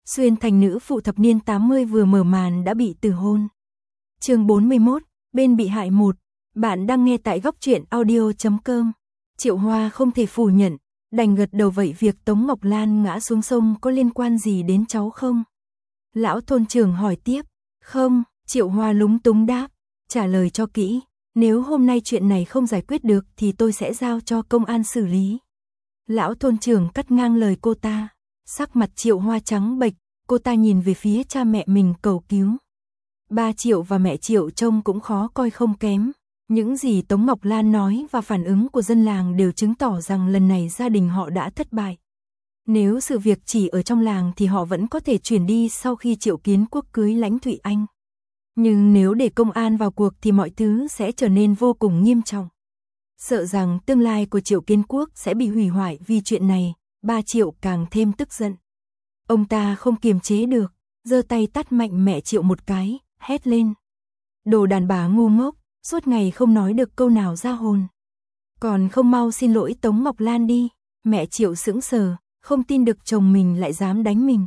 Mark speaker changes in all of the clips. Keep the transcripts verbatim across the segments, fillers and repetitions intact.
Speaker 1: Xuyên thành nữ phụ thập niên tám mươi vừa mở màn đã bị từ hôn. Chương bốn mươi mốt, bên bị hại một. Bạn đang nghe tại góc truyện audio chấm com. Triệu Hoa không thể phủ nhận, đành gật đầu. Vậy việc Tống Ngọc Lan ngã xuống sông có liên quan gì đến cháu không? Lão thôn trưởng hỏi tiếp. Không, Triệu Hoa lúng túng đáp. Trả lời cho kỹ, nếu hôm nay chuyện này không giải quyết được thì tôi sẽ giao cho công an xử lý. Lão thôn trưởng cắt ngang lời cô ta. Sắc mặt Triệu Hoa trắng bệch, cô ta nhìn về phía cha mẹ mình cầu cứu. Ba Triệu và mẹ Triệu trông cũng khó coi không kém. Những gì Tống Ngọc Lan nói và phản ứng của dân làng đều chứng tỏ rằng lần này gia đình họ đã thất bại. Nếu sự việc chỉ ở trong làng thì họ vẫn có thể chuyển đi sau khi Triệu Kiến Quốc cưới Lãnh Thụy Anh. Nhưng nếu để công an vào cuộc thì mọi thứ sẽ trở nên vô cùng nghiêm trọng. Sợ rằng tương lai của Triệu Kiến Quốc sẽ bị hủy hoại vì chuyện này, ba Triệu càng thêm tức giận. Ông ta không kiềm chế được, giơ tay tát mạnh mẹ Triệu một cái, hét lên. Đồ đàn bà ngu ngốc, suốt ngày không nói được câu nào ra hồn. Còn không mau xin lỗi Tống Ngọc Lan đi. Mẹ Triệu sững sờ, không tin được chồng mình lại dám đánh mình.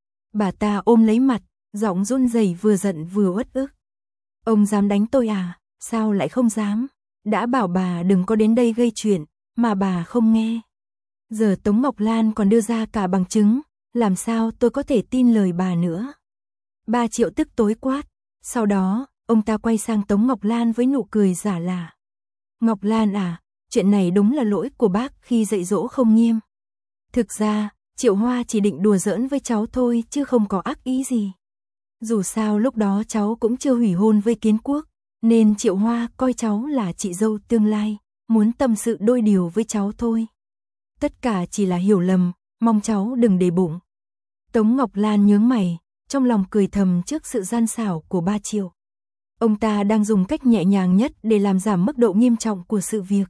Speaker 1: Bà ta ôm lấy mặt, giọng run rẩy vừa giận vừa uất ức. Ông dám đánh tôi à? Sao lại không dám? Đã bảo bà đừng có đến đây gây chuyện, mà bà không nghe. Giờ Tống Ngọc Lan còn đưa ra cả bằng chứng, làm sao tôi có thể tin lời bà nữa? Ba Triệu tức tối quát. Sau đó, ông ta quay sang Tống Ngọc Lan với nụ cười giả lả. Ngọc Lan à, chuyện này đúng là lỗi của bác khi dạy dỗ không nghiêm. Thực ra, Triệu Hoa chỉ định đùa giỡn với cháu thôi chứ không có ác ý gì. Dù sao lúc đó cháu cũng chưa hủy hôn với Kiến Quốc, nên Triệu Hoa coi cháu là chị dâu tương lai, muốn tâm sự đôi điều với cháu thôi. Tất cả chỉ là hiểu lầm, mong cháu đừng để bụng. Tống Ngọc Lan nhướng mày, trong lòng cười thầm trước sự gian xảo của ba Triệu. Ông ta đang dùng cách nhẹ nhàng nhất để làm giảm mức độ nghiêm trọng của sự việc.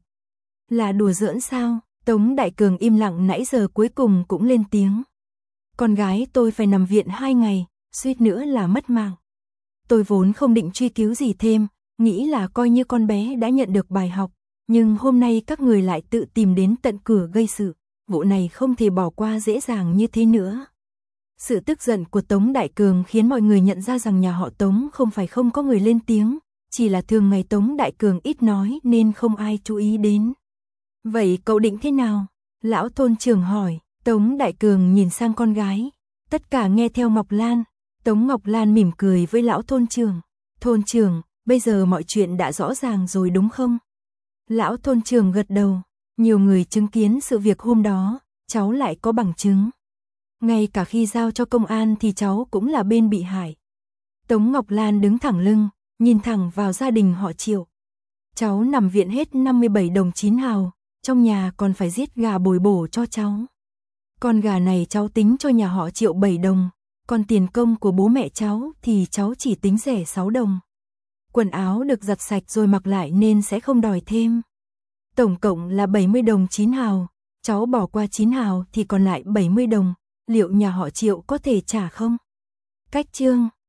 Speaker 1: Là đùa giỡn sao? Tống Đại Cường im lặng nãy giờ cuối cùng cũng lên tiếng. Con gái tôi phải nằm viện hai ngày, suýt nữa là mất mạng. Tôi vốn không định truy cứu gì thêm, nghĩ là coi như con bé đã nhận được bài học, nhưng hôm nay các người lại tự tìm đến tận cửa gây sự, vụ này không thể bỏ qua dễ dàng như thế nữa. Sự tức giận của Tống Đại Cường khiến mọi người nhận ra rằng nhà họ Tống không phải không có người lên tiếng, chỉ là thường ngày Tống Đại Cường ít nói nên không ai chú ý đến. Vậy cậu định thế nào? Lão thôn trưởng hỏi. Tống Đại Cường nhìn sang con gái. Tất cả nghe theo Ngọc Lan. Tống Ngọc Lan mỉm cười với lão thôn trưởng. Thôn trưởng, bây giờ mọi chuyện đã rõ ràng rồi đúng không? Lão thôn trưởng gật đầu. Nhiều người chứng kiến sự việc hôm đó, cháu lại có bằng chứng. Ngay cả khi giao cho công an thì cháu cũng là bên bị hại. Tống Ngọc Lan đứng thẳng lưng, nhìn thẳng vào gia đình họ Triệu. Cháu nằm viện hết năm mươi bảy đồng chín hào, trong nhà còn phải giết gà bồi bổ cho cháu. Con gà này cháu tính cho nhà họ Triệu bảy đồng, còn tiền công của bố mẹ cháu thì cháu chỉ tính rẻ sáu đồng. Quần áo được giặt sạch rồi mặc lại nên sẽ không đòi thêm. Tổng cộng là bảy mươi đồng chín hào, cháu bỏ qua chín hào thì còn lại bảy mươi đồng, liệu nhà họ Triệu có thể trả không? Cách chương,